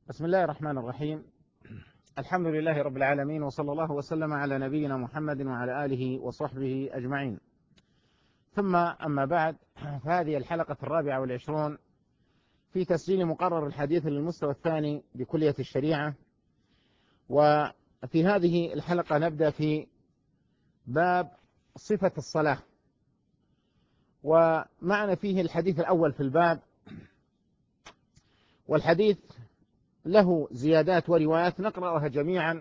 بسم الله الرحمن الرحيم. الحمد لله رب العالمين، وصلى الله وسلم على نبينا محمد وعلى آله وصحبه أجمعين. ثم أما بعد، فهذه الحلقة 24 في تسجيل مقرر الحديث للمستوى الثاني بكلية الشريعة. وفي هذه الحلقة نبدأ في باب صفة الصلاة، ومعنا فيه الحديث الأول في الباب، والحديث له زيادات وروايات نقرأها جميعا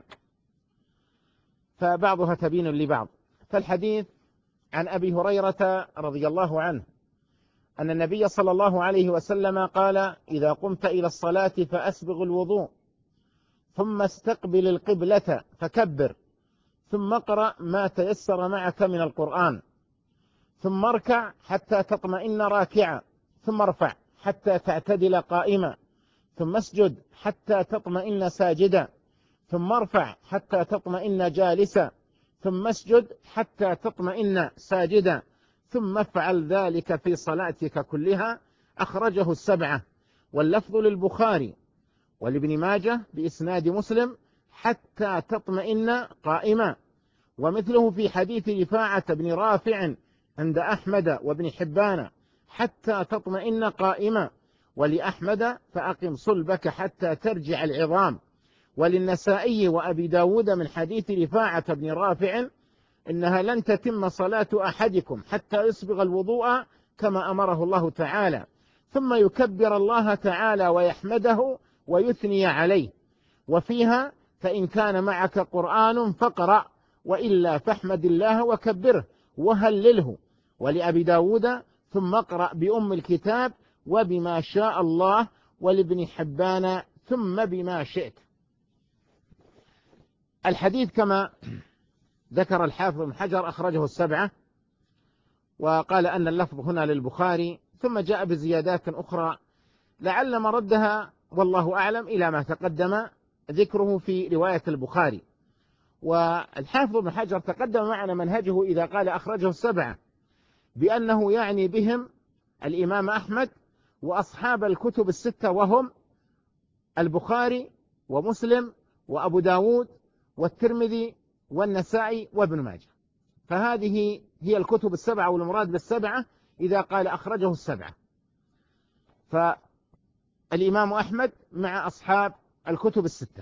فبعضها تبين لبعض. فالحديث عن أبي هريرة رضي الله عنه أن النبي صلى الله عليه وسلم قال: إذا قمت إلى الصلاة فأسبغ الوضوء، ثم استقبل القبلة فكبر، ثم اقرأ ما تيسر معك من القرآن، ثم اركع حتى تطمئن راكعا، ثم ارفع حتى تعتدل قائما، ثم اسجد حتى تطمئن ساجدا، ثم ارفع حتى تطمئن جالسا، ثم اسجد حتى تطمئن ساجدا، ثم افعل ذلك في صلاتك كلها. أخرجه السبعة، واللفظ للبخاري ولابن ماجه بإسناد مسلم: حتى تطمئن قائما. ومثله في حديث رفاعة بن رافع عند أحمد وابن حبان: حتى تطمئن قائما. ولأحمد: فأقم صلبك حتى ترجع العظام. وللنسائي وأبي داود من حديث رفاعة بن رافع: إنها لن تتم صلاة أحدكم حتى يسبغ الوضوء كما أمره الله تعالى، ثم يكبر الله تعالى ويحمده ويثني عليه. وفيها: فإن كان معك قرآن فاقرأ، وإلا فاحمد الله وكبره وهلله. ولأبي داود: ثم اقرأ بأم الكتاب وبما شاء الله. ولابن حبان: ثم بما شئت. الحديث كما ذكر الحافظ بن حجر أخرجه السبعة، وقال أن اللفظ هنا للبخاري، ثم جاء بزيادات أخرى لعل مردها والله أعلم إلى ما تقدم ذكره في رواية البخاري. والحافظ بن حجر تقدم معنا منهجه إذا قال أخرجه السبعة بأنه يعني بهم الإمام أحمد وأصحاب الكتب الستة، وهم البخاري ومسلم وأبو داود والترمذي والنسائي وابن ماجه. فهذه هي الكتب السبعة، والمراد بالسبعة إذا قال أخرجه السبعة، فالإمام أحمد مع أصحاب الكتب الستة.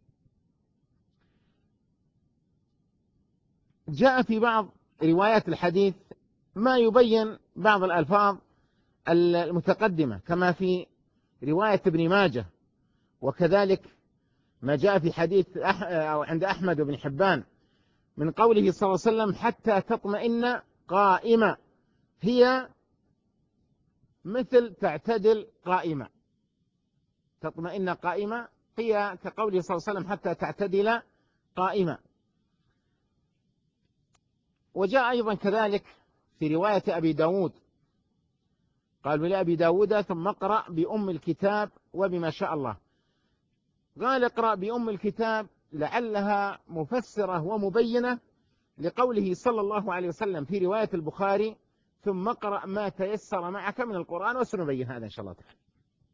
جاء في بعض روايات الحديث ما يبين بعض الألفاظ المتقدمة، كما في رواية ابن ماجه، وكذلك ما جاء في حديث أو عند أحمد وابن حبان من قوله صلى الله عليه وسلم: حتى تطمئن قائمة، هي مثل تعتدل قائمة. تطمئن قائمة هي كقوله صلى الله عليه وسلم: حتى تعتدل قائمة. وجاء أيضا كذلك في رواية أبي داود، قال لأبي داود: ثم اقرأ بأم الكتاب وبما شاء الله. قال اقرأ بأم الكتاب لعلها مفسرة ومبينة لقوله صلى الله عليه وسلم في رواية البخاري: ثم اقرأ ما تيسر معك من القرآن. وسنبين هذا إن شاء الله تعالى.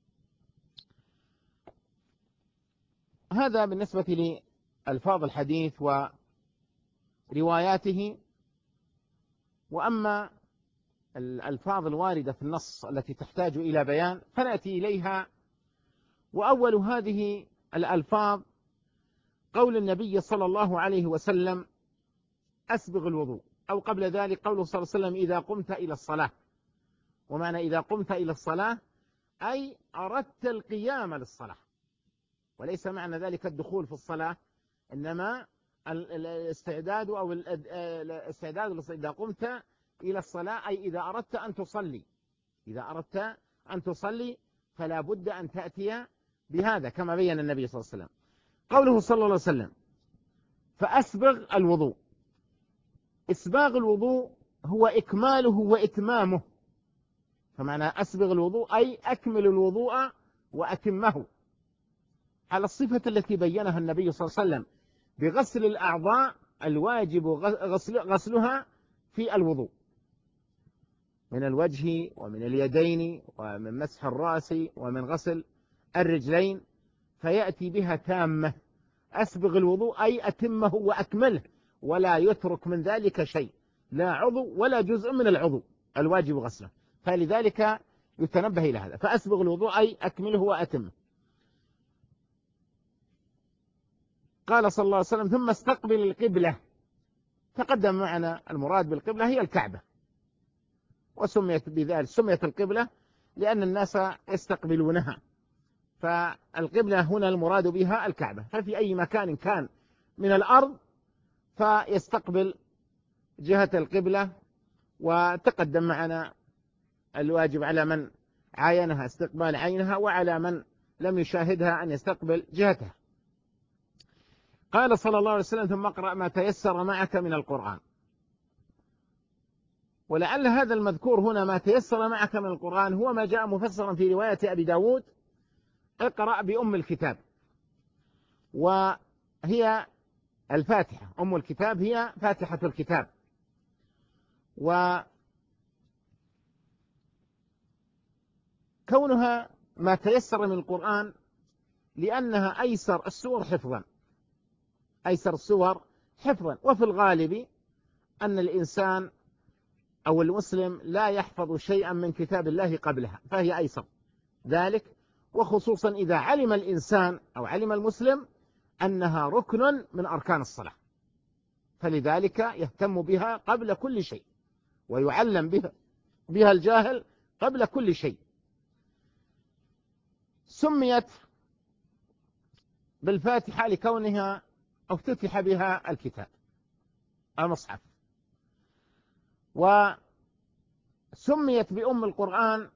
هذا بالنسبة لألفاظ الحديث ورواياته. وأما الألفاظ الواردة في النص التي تحتاج إلى بيان فنأتي إليها. وأول هذه الألفاظ قول النبي صلى الله عليه وسلم: أسبغ الوضوء، أو قبل ذلك قوله صلى الله عليه وسلم: إذا قمت إلى الصلاة. ومعنى إذا قمت إلى الصلاة أي أردت القيام للصلاة، وليس معنى ذلك الدخول في الصلاة، إنما الاستعداد أو الاستعداد. إذا قمت إلى الصلاة أي إذا أردت أن تصلي. إذا أردت أن تصلي فلا بد أن تأتي بهذا كما بين النبي صلى الله عليه وسلم. قوله صلى الله عليه وسلم: فأسبغ الوضوء. إسباغ الوضوء هو إكماله وإتمامه. فمعنى أسبغ الوضوء أي أكمل الوضوء وأتمه على الصفة التي بينها النبي صلى الله عليه وسلم بغسل الأعضاء الواجب غسلها في الوضوء، من الوجه ومن اليدين ومن مسح الرأس ومن غسل الرجلين. فيأتي بها تامة. أسبغ الوضوء أي أتمه وأكمله، ولا يترك من ذلك شيء، لا عضو ولا جزء من العضو الواجب غسله. فلذلك يتنبه إلى هذا، فأسبغ الوضوء أي أكمله وأتمه. قال صلى الله عليه وسلم: ثم استقبل القبلة. تقدم معنا المراد بالقبلة هي الكعبة، وسميت بذلك، سميت القبلة لأن الناس يستقبلونها، فالقبلة هنا المراد بها الكعبة. ففي أي مكان كان من الأرض فيستقبل جهة القبلة. وتقدم معنا الواجب على من عاينها استقبال عينها، وعلى من لم يشاهدها أن يستقبل جهتها. قال صلى الله عليه وسلم: ثم اقرأ ما تيسر معك من القرآن. ولعل هذا المذكور هنا ما تيسر معك من القرآن هو ما جاء مفسرا في رواية أبي داود: اقرأ بأم الكتاب. وهي الفاتحة، أم الكتاب هي فاتحة الكتاب. وكونها ما تيسر من القرآن لأنها أيسر السور حفظا، أيسر السور حفظا. وفي الغالب أن الإنسان أو المسلم لا يحفظ شيئا من كتاب الله قبلها، فهي أيسر ذلك، وخصوصا إذا علم الإنسان أو علم المسلم أنها ركن من أركان الصلاة، فلذلك يهتم بها قبل كل شيء، ويعلم بها الجاهل قبل كل شيء. سميت بالفاتحة لكونها افتتح بها الكتاب المصحف. وسميت بأم القرآن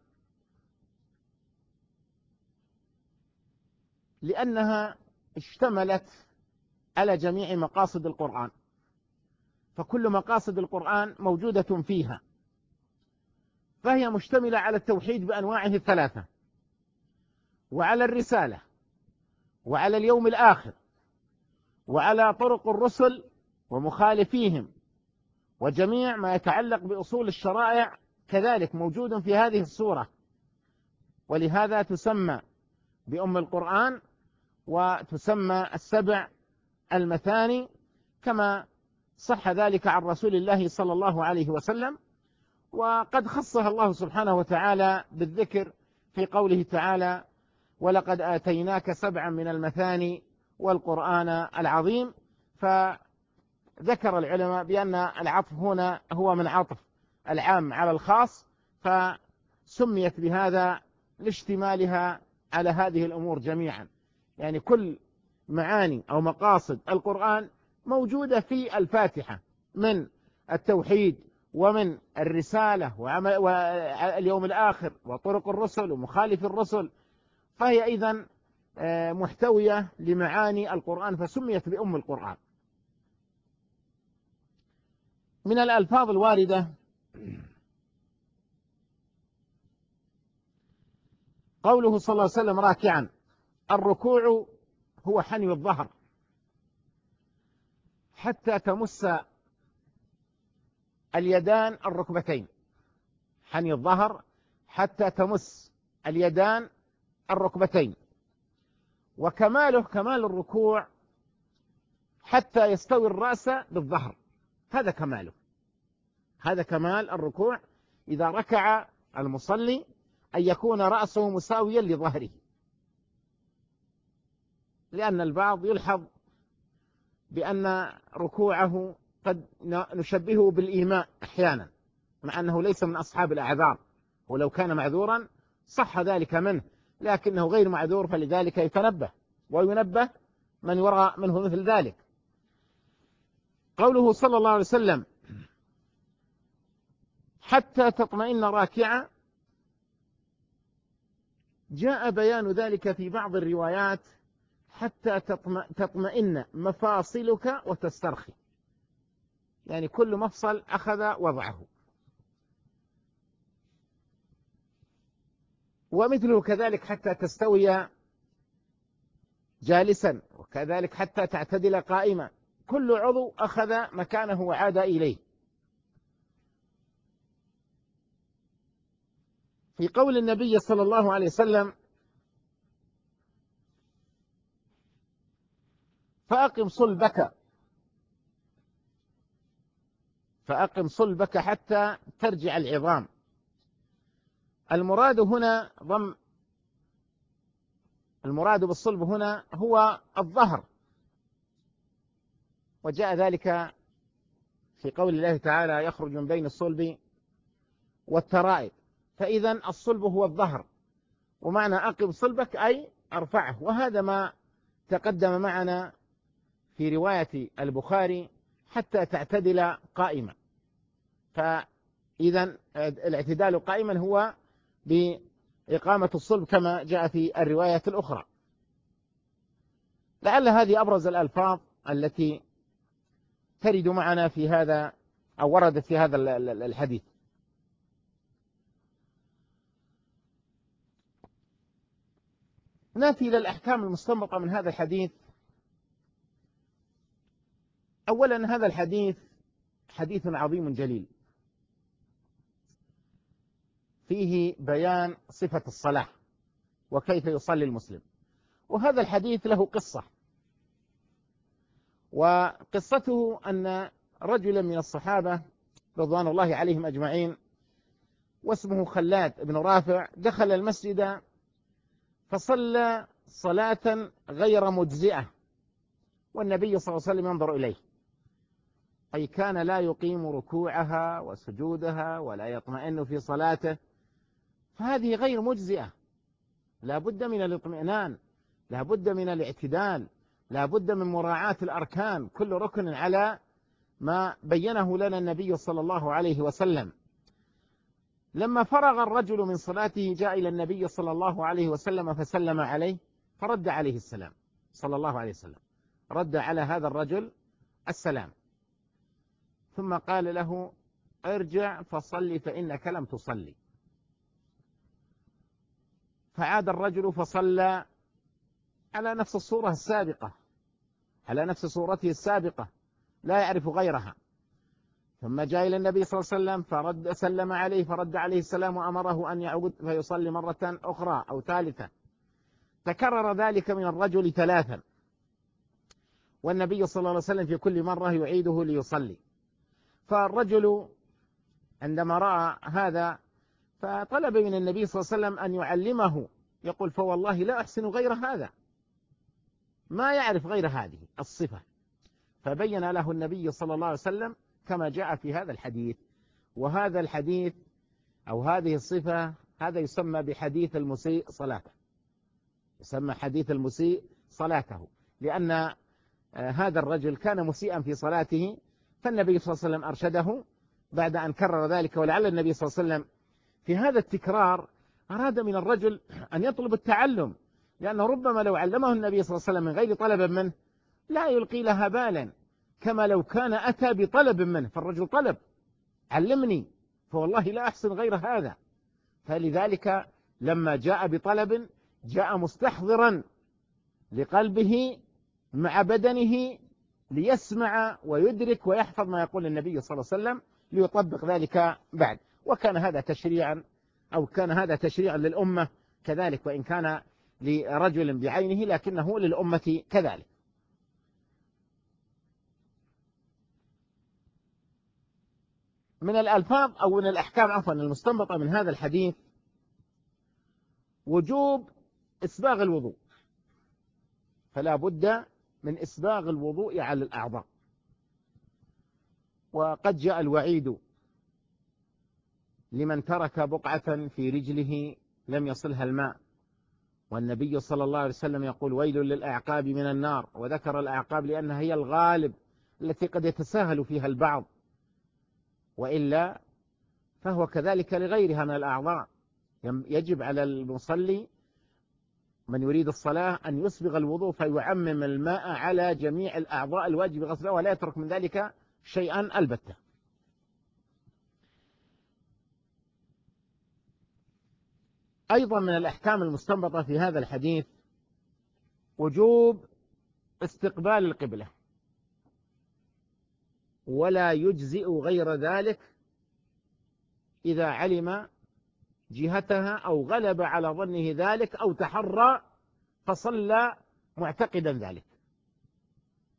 لأنها اشتملت على جميع مقاصد القرآن، فكل مقاصد القرآن موجودة فيها، فهي مشتملة على التوحيد بأنواعه الثلاثة، وعلى الرسالة، وعلى اليوم الآخر، وعلى طرق الرسل ومخالفيهم، وجميع ما يتعلق بأصول الشرائع كذلك موجود في هذه السورة. ولهذا تسمى بأم القرآن، وتسمى السبع المثاني، كما صح ذلك عن رسول الله صلى الله عليه وسلم. وقد خصها الله سبحانه وتعالى بالذكر في قوله تعالى: ولقد آتيناك سبعا من المثاني والقرآن العظيم. فذكر العلماء بأن العطف هنا هو من عطف العام على الخاص، فسميت بهذا لاشتمالها على هذه الأمور جميعا. يعني كل معاني أو مقاصد القرآن موجودة في الفاتحة، من التوحيد ومن الرسالة واليوم الآخر وطرق الرسل ومخالف الرسل، فهي إذن محتوية لمعاني القرآن، فسميت بأم القرآن. من الألفاظ الواردة قوله صلى الله عليه وسلم راكعا. الركوع هو حني الظهر حتى تمس اليدان الركبتين، حني الظهر حتى تمس اليدان الركبتين. وكماله كمال الركوع حتى يستوي الرأس بالظهر، هذا كماله، هذا كمال الركوع إذا ركع المصلي، أن يكون رأسه مساويا لظهره. لأن البعض يلحظ بأن ركوعه قد نشبهه بالإيماء أحيانا، مع أنه ليس من أصحاب الأعذار، ولو كان معذورا صح ذلك منه، لكنه غير معذور، فلذلك يتنبه وينبه من يرى منه مثل ذلك. قوله صلى الله عليه وسلم حتى تطمئن راكعا، جاء بيان ذلك في بعض الروايات حتى تطمئن مفاصلك وتسترخي، يعني كل مفصل أخذ وضعه. ومثله كذلك حتى تستوي جالسا، وكذلك حتى تعتدل قائما، كل عضو أخذ مكانه وعاد إليه. في قول النبي صلى الله عليه وسلم فأقم صلبك، فأقم صلبك حتى ترجع العظام. المراد هنا المراد بالصلب هنا هو الظهر، وجاء ذلك في قول الله تعالى يخرج من بين الصلب والترائب. فإذا الصلب هو الظهر، ومعنى أقم صلبك أي أرفعه، وهذا ما تقدم معنا في رواية البخاري حتى تعتدل قائما. فإذا الاعتدال قائما هو بإقامة الصلب كما جاء في الرواية الأخرى. لعل هذه أبرز الألفاظ التي ترد معنا في هذا أو وردت في هذا الحديث. نأتي إلى الأحكام المستنبطة من هذا الحديث. أولا، هذا الحديث حديث عظيم جليل، فيه بيان صفة الصلاة وكيف يصلي المسلم. وهذا الحديث له قصة، وقصته أن رجلا من الصحابة رضوان الله عليهم أجمعين واسمه خلاد بن رافع دخل المسجد فصلى صلاة غير مجزئة، والنبي صلى الله عليه وسلم ينظر إليه، أي كان لا يقيم ركوعها وسجودها ولا يطمئن في صلاته، فهذه غير مجزئة. لا بد من الاطمئنان، لا بد من الاعتدال، لا بد من مراعاة الأركان، كل ركن على ما بينه لنا النبي صلى الله عليه وسلم. لما فرغ الرجل من صلاته جاء إلى النبي صلى الله عليه وسلم فسلم عليه، فرد عليه السلام صلى الله عليه وسلم، رد على هذا الرجل السلام، ثم قال له ارجع فصلي فإنك لم تصلي. فعاد الرجل فصلى على نفس الصورة السابقة، على نفس صورته السابقة، لا يعرف غيرها. ثم جاء إلى النبي صلى الله عليه وسلم سلم عليه فرد عليه السلام وأمره أن يعود فيصلي مرة أخرى أو ثالثة. تكرر ذلك من الرجل 3، والنبي صلى الله عليه وسلم في كل مرة يعيده ليصلي. فالرجل عندما رأى هذا فطلب من النبي صلى الله عليه وسلم أن يعلمه، يقول فوالله لا أحسن غير هذا، ما يعرف غير هذه الصفة. فبين له النبي صلى الله عليه وسلم كما جاء في هذا الحديث. وهذا الحديث أو هذه الصفة هذا يسمى بحديث المسيء صلاته، يسمى حديث المسيء صلاته، لأن هذا الرجل كان مسيئا في صلاته، فالنبي صلى الله عليه وسلم أرشده بعد أن كرر ذلك. ولعل النبي صلى الله عليه وسلم في هذا التكرار أراد من الرجل أن يطلب التعلم، لأنه ربما لو علمه النبي صلى الله عليه وسلم من غير طلب منه لا يلقي لها بالا، كما لو كان أتى بطلب منه، فالرجل طلب علمني فوالله لا أحسن غير هذا. فلذلك لما جاء بطلب جاء مستحضرا لقلبه مع بدنه ليسمع ويدرك ويحفظ ما يقول النبي صلى الله عليه وسلم ليطبق ذلك بعد. وكان هذا تشريعا أو كان هذا تشريعا للأمة كذلك، وإن كان لرجل بعينه لكنه للأمة كذلك. من الألفاظ أو من الأحكام عفوا المستنبطة من هذا الحديث وجوب إسباغ الوضوء، فلا بد من إسباغ الوضوء على الأعضاء. وقد جاء الوعيد لمن ترك بقعة في رجله لم يصلها الماء، والنبي صلى الله عليه وسلم يقول ويل للأعقاب من النار، وذكر الأعقاب لأنها هي الغالب التي قد يتساهل فيها البعض، وإلا فهو كذلك لغيرها من الأعضاء. يجب على المصلي من يريد الصلاة أن يسبغ الوضوء فيعمم الماء على جميع الأعضاء الواجب غسلها ولا يترك من ذلك شيئا البتة. أيضا من الأحكام المستنبطة في هذا الحديث وجوب استقبال القبلة، ولا يجزئ غير ذلك إذا علم جهتها أو غلب على ظنه ذلك أو تحرى فصلى معتقدا ذلك.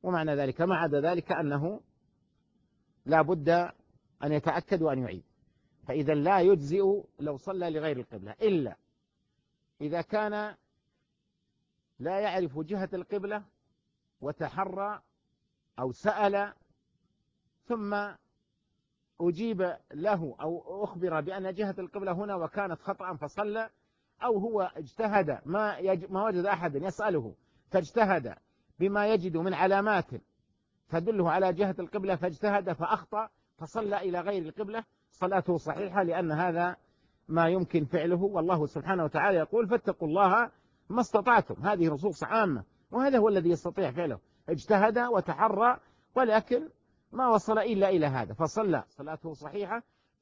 ومعنى ذلك ما عدا ذلك أنه لا بد أن يتأكد وأن يعيد. فإذا لا يجزئ لو صلى لغير القبلة، إلا إذا كان لا يعرف جهة القبلة وتحرى أو سأل ثم أجيب له أو أخبر بأن جهة القبلة هنا وكانت خطأ فصلى، أو هو اجتهد ما وجد أحد يسأله فاجتهد بما يجد من علامات تدله على جهة القبلة فاجتهد فأخطأ فصلى إلى غير القبلة، صلاته صحيحة، لأن هذا ما يمكن فعله. والله سبحانه وتعالى يقول فاتقوا الله ما استطعتم، هذه نصوص عامة، وهذا هو الذي يستطيع فعله، اجتهد وتحرى ولكن ما وصل إلا إلى هذا فصلى، صلاته صحيحة.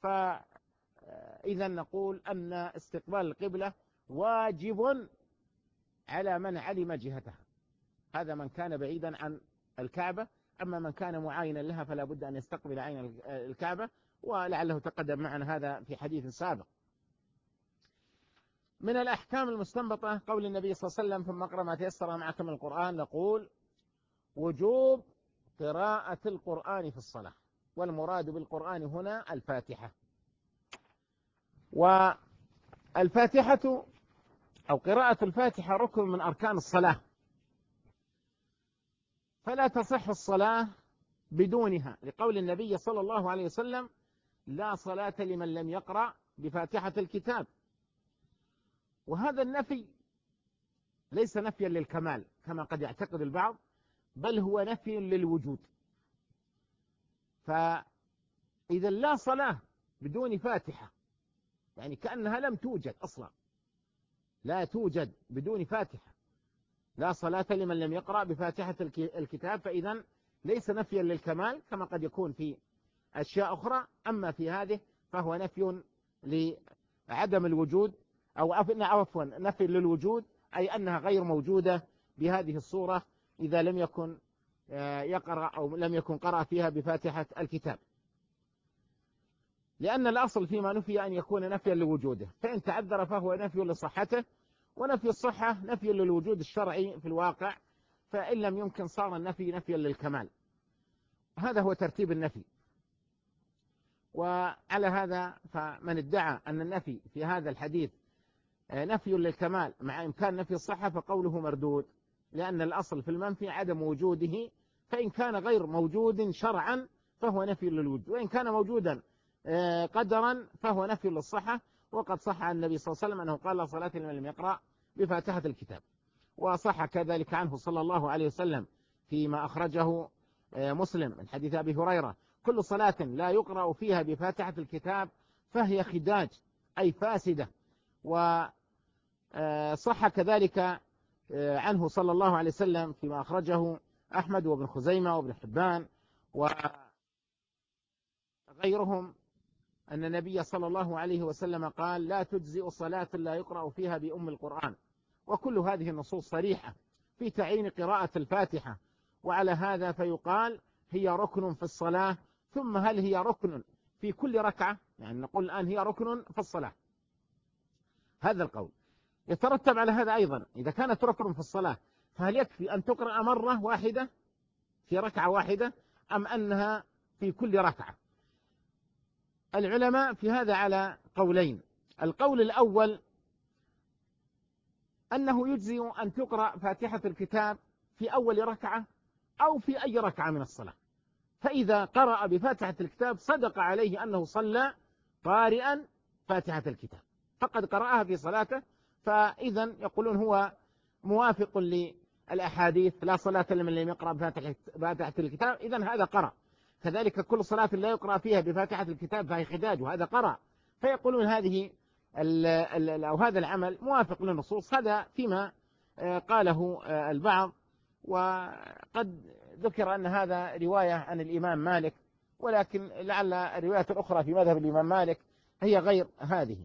فإذا نقول أن استقبال القبلة واجب على من علم جهتها، هذا من كان بعيدا عن الكعبة. أما من كان معاينا لها فلا بد أن يستقبل عين الكعبة، ولعله تقدم معنا هذا في حديث سابق. من الأحكام المستنبطة قول النبي صلى الله عليه وسلم ثم اقرأ ما تيسر معك من القرآن، نقول وجوب قراءة القرآن في الصلاة، والمراد بالقرآن هنا الفاتحة. والفاتحة أو قراءة الفاتحة ركن من أركان الصلاة، فلا تصح الصلاة بدونها، لقول النبي صلى الله عليه وسلم لا صلاة لمن لم يقرأ بفاتحة الكتاب. وهذا النفي ليس نفيا للكمال كما قد يعتقد البعض، بل هو نفي للوجود. فإذا لا صلاة بدون فاتحة يعني كأنها لم توجد أصلا، لا توجد بدون فاتحة، لا صلاة لمن لم يقرأ بفاتحة الكتاب، فإذا ليس نفيا للكمال كما قد يكون في أشياء أخرى، أما في هذه فهو نفي لعدم الوجود، أو عفوا نفي للوجود، أي أنها غير موجودة بهذه الصورة إذا لم يكن يقرأ أو لم يكن قرأ فيها بفاتحة الكتاب، لأن الأصل فيما نفي أن يكون نفيا لوجوده، فإن تعذر فهو نفي لصحته، ونفي الصحة نفي للوجود الشرعي في الواقع، فإن لم يمكن صار النفي نفيا للكمال. هذا هو ترتيب النفي. وعلى هذا فمن ادعى أن النفي في هذا الحديث نفي للكمال مع إمكان نفي الصحة فقوله مردود، لأن الأصل في المنفي عدم وجوده، فإن كان غير موجود شرعا فهو نفي للوجود، وإن كان موجودا قدرا فهو نفي للصحة. وقد صح عن النبي صلى الله عليه وسلم أنه قال لا صلاة لمن لم يقرأ بفاتحة الكتاب، وصح كذلك عنه صلى الله عليه وسلم فيما أخرجه مسلم من حديث أبي هريرة كل صلاة لا يقرأ فيها بفاتحة الكتاب فهي خداج أي فاسدة. وصح كذلك عنه صلى الله عليه وسلم فيما أخرجه أحمد وابن خزيمة وابن حبان وغيرهم أن النبي صلى الله عليه وسلم قال لا تجزئ صلاة لا يقرأ فيها بأم القرآن. وكل هذه النصوص صريحة في تعيين قراءة الفاتحة، وعلى هذا فيقال هي ركن في الصلاة. ثم هل هي ركن في كل ركعة؟ يعني نقول الآن هي ركن في الصلاة، هذا القول. يترتب على هذا أيضا إذا كانت ركن في الصلاة فهل يكفي أن تقرأ مرة واحدة في ركعة واحدة أم أنها في كل ركعة؟ العلماء في هذا على قولين. القول الأول أنه يجزي أن تقرأ فاتحة الكتاب في أول ركعة أو في أي ركعة من الصلاة، فإذا قرأ بفاتحة الكتاب صدق عليه أنه صلى قارئا فاتحة الكتاب فقد قرأها في صلاته، فإذا يقولون هو موافق للأحاديث لا صلاة لمن لم يقرأ بفاتحة الكتاب، إذا هذا قرأ. كذلك كل صلاة لا يقرأ فيها بفاتحة الكتاب فهي خداج، وهذا قرأ. فيقولون هذه أو هذا العمل موافق للنصوص. هذا فيما قاله البعض، وقد ذكر أن هذا رواية عن الإمام مالك، ولكن لعل الروايات الأخرى في مذهب الإمام مالك هي غير هذه.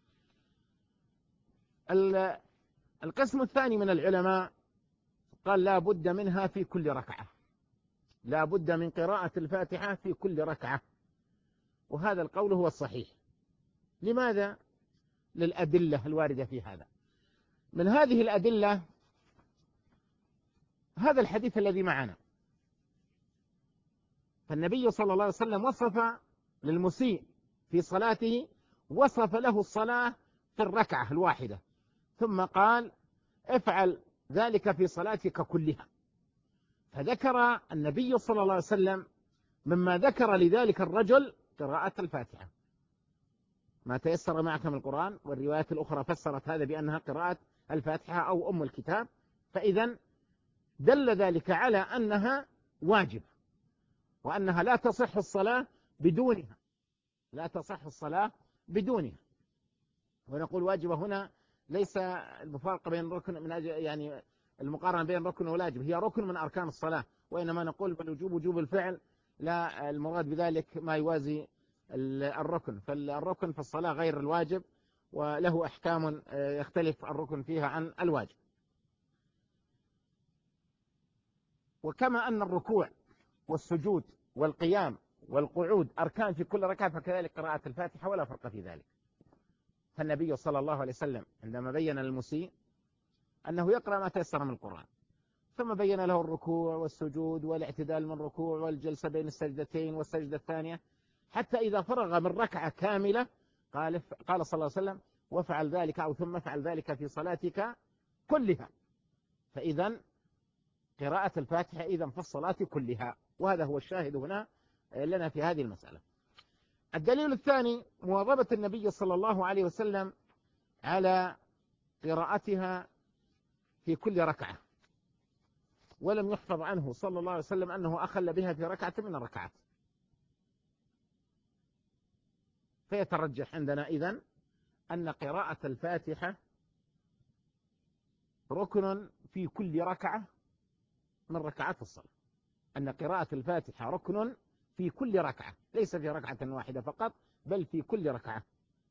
القسم الثاني من العلماء قال لا بد منها في كل ركعة، لا بد من قراءة الفاتحة في كل ركعة، وهذا القول هو الصحيح. لماذا؟ للأدلة الواردة في هذا. من هذه الأدلة هذا الحديث الذي معنا فالنبي صلى الله عليه وسلم وصف للمسيء في صلاته، وصف له الصلاة في الركعة الواحدة، ثم قال افعل ذلك في صلاتك كلها. فذكر النبي صلى الله عليه وسلم مما ذكر لذلك الرجل قراءة الفاتحة، ما تيسر معك من القرآن، والروايات الأخرى فسرت هذا بأنها قراءة الفاتحة أو أم الكتاب. فإذا دل ذلك على أنها واجب، وأنها لا تصح الصلاة بدونها، لا تصح الصلاة بدونها. ونقول واجبة هنا ليس المفارقة بين ركن من أجل يعني المقارنة بين ركن وواجب، هي ركن من أركان الصلاة، وإنما نقول بالوجوب وجوب الفعل، لا المراد بذلك ما يوازي الركن. فالركن في الصلاة غير الواجب، وله أحكام يختلف الركن فيها عن الواجب. وكما أن الركوع والسجود والقيام والقعود أركان في كل ركعة، فكذلك قراءة الفاتحة ولا فرق في ذلك. فالنبي صلى الله عليه وسلم عندما بين للمسيء أنه يقرأ ما تيسر من القرآن، ثم بين له الركوع والسجود والاعتدال من الركوع والجلسة بين السجدتين والسجدة الثانية، حتى إذا فرغ من ركعة كاملة قال صلى الله عليه وسلم وافعل ذلك أو ثم افعل ذلك في صلاتك كلها. فإذا قراءة الفاتحة إذا في الصلاة كلها، وهذا هو الشاهد هنا لنا في هذه المسألة. الدليل الثاني مواظبة النبي صلى الله عليه وسلم على قراءتها في كل ركعة، ولم يحفظ عنه صلى الله عليه وسلم أنه أخل بها في ركعة من الركعات. فيترجح عندنا إذن أن قراءة الفاتحة ركن في كل ركعة من ركعات الصلاة، أن قراءة الفاتحة ركن في كل ركعة، ليس في ركعة واحدة فقط، بل في كل ركعة.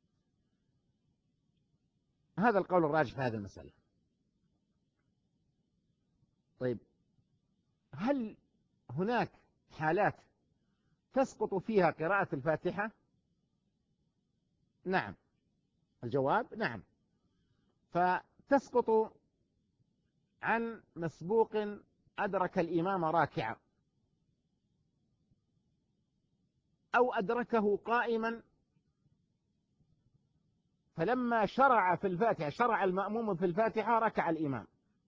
هذا القول الراجح في هذه المسألة. طيب، هل هناك حالات تسقط فيها قراءة الفاتحة؟ نعم، الجواب نعم. فتسقط عن مسبوق أدرك الإمام راكعا، أو أدركه قائما، فلما شرع في الفاتحة، شرع المأموم في الفاتحة، ركع الإمام،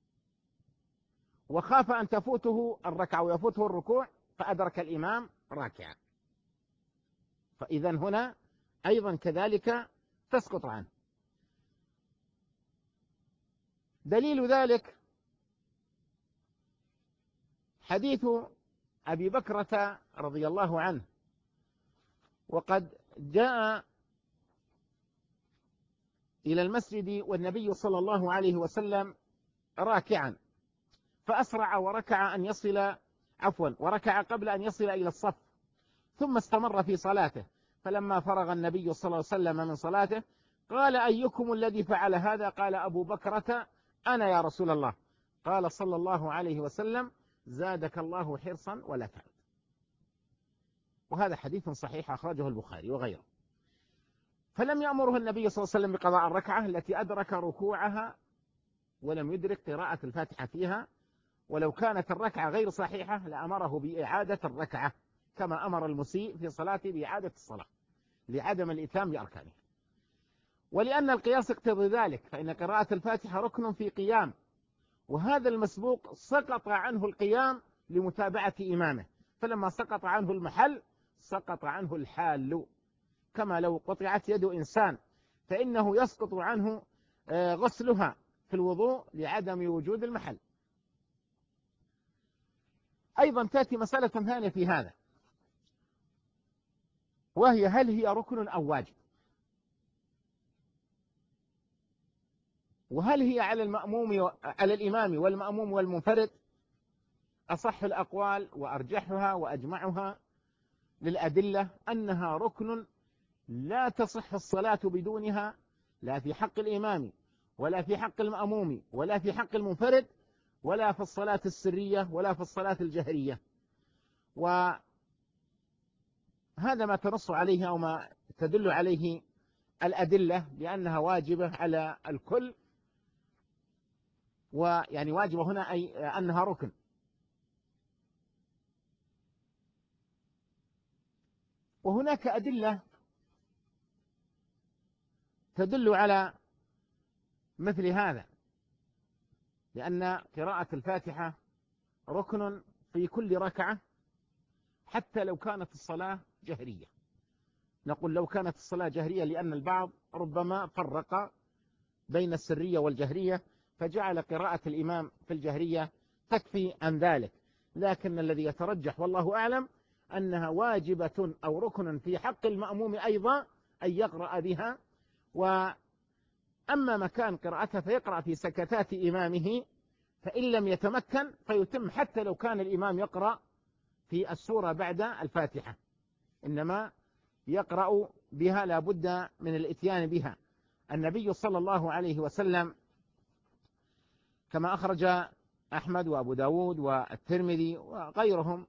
وخاف أن تفوته الركعة ويفوته الركوع، فأدرك الإمام راكعا، فإذا هنا أيضا كذلك تسقط عنه. دليل ذلك حديث أبي بكرة رضي الله عنه، وقد جاء إلى المسجد والنبي صلى الله عليه وسلم راكعا، فأسرع وركع أن يصل وركع قبل أن يصل إلى الصف، ثم استمر في صلاته. فلما فرغ النبي صلى الله عليه وسلم من صلاته قال أيكم الذي فعل هذا؟ قال أبو بكرة أنا يا رسول الله. قال صلى الله عليه وسلم زادك الله حرصا ولا تعد. وهذا حديث صحيح أخرجه البخاري وغيره. فلم يأمره النبي صلى الله عليه وسلم بقضاء الركعة التي أدرك ركوعها ولم يدرك قراءة الفاتحة فيها، ولو كانت الركعة غير صحيحة لأمره بإعادة الركعة، كما أمر المسيء في صلاته بإعادة الصلاة لعدم الإتمام بأركانها. ولأن القياس اقتضي ذلك، فإن قراءة الفاتحة ركن في قيام، وهذا المسبوق سقط عنه القيام لمتابعة إمامه، فلما سقط عنه المحل سقط عنه الحال، كما لو قطعت يد إنسان فإنه يسقط عنه غسلها في الوضوء لعدم وجود المحل. أيضا تأتي مسألة ثانية في هذا، وهي هل هي ركن أو واجب؟ وهل هي على الإمام والمأموم والمنفرد؟ أصح الأقوال وأرجحها وأجمعها للأدلة أنها ركن لا تصح الصلاة بدونها، لا في حق الإمام ولا في حق المأموم ولا في حق المنفرد ولا في الصلاة السرية ولا في الصلاة الجهرية. وهذا ما تنص عليه أو ما تدل عليه الأدلة بأنها واجبة على الكل، ويعني واجبة هنا أي أنها ركن. وهناك أدلة تدل على مثل هذا، لأن قراءة الفاتحة ركن في كل ركعة حتى لو كانت الصلاة جهرية. نقول لو كانت الصلاة جهرية لأن البعض ربما فرق بين السرية والجهرية فجعل قراءة الإمام في الجهرية تكفي عن ذلك، لكن الذي يترجح والله أعلم أنها واجبة أو ركن في حق المأموم أيضا أن يقرأ بها. وأما مكان قراءتها فيقرأ في سكتات إمامه، فإن لم يتمكن فيتم حتى لو كان الإمام يقرأ في السورة بعد الفاتحة، إنما يقرأ بها لا بد من الإتيان بها. النبي صلى الله عليه وسلم كما أخرج أحمد وأبو داود والترمذي وغيرهم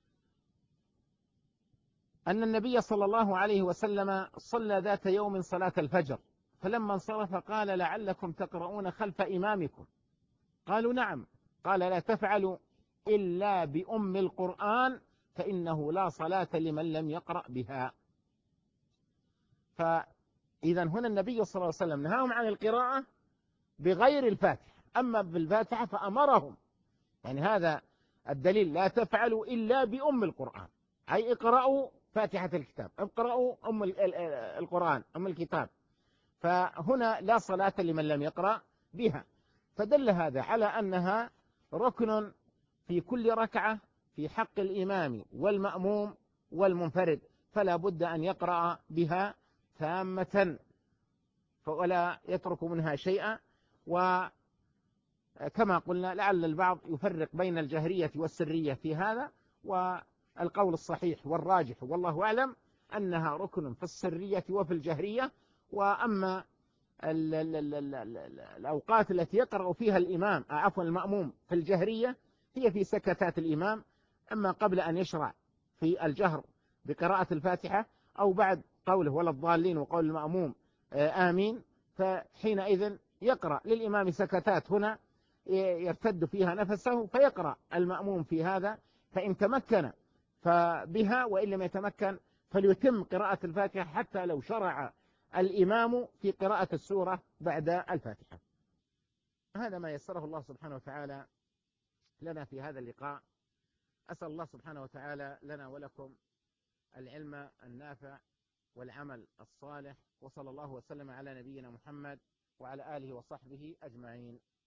أن النبي صلى الله عليه وسلم صلى ذات يوم صلاة الفجر، فلما انصرف قال لعلكم تقرؤون خلف إمامكم؟ قالوا نعم. قال لا تفعلوا إلا بأم القرآن فإنه لا صلاة لمن لم يقرأ بها. فإذا هنا النبي صلى الله عليه وسلم نهاهم عن القراءة بغير الفاتحة، أما بالفاتحة فأمرهم، يعني هذا الدليل لا تفعلوا إلا بأم القرآن، أي اقرأوا فاتحة الكتاب، اقرأوا أم القرآن أم الكتاب، فهنا لا صلاة لمن لم يقرأ بها. فدل هذا على أنها ركن في كل ركعة في حق الإمام والمأموم والمنفرد، فلا بد أن يقرأ بها تامة ولا يترك منها شيئا. وكما قلنا لعل البعض يفرق بين الجهرية والسرية في هذا، والقول الصحيح والراجح والله أعلم أنها ركن في السرية وفي الجهرية. وأما الأوقات التي يقرأ فيها الإمام عفوا المأموم في الجهرية هي في سكتات الإمام، أما قبل أن يشرع في الجهر بقراءة الفاتحة أو بعد قوله ولا الضالين وقول المأموم آمين، فحينئذ يقرأ للإمام سكتات هنا يرتد فيها نفسه فيقرأ المأموم في هذا، فإن تمكن فبها وإن لم يتمكن فليتم قراءة الفاتحة حتى لو شرع الإمام في قراءة السورة بعد الفاتحة. هذا ما يسره الله سبحانه وتعالى لنا في هذا اللقاء. أسأل الله سبحانه وتعالى لنا ولكم العلم النافع والعمل الصالح، وصلى الله وسلم على نبينا محمد وعلى آله وصحبه أجمعين.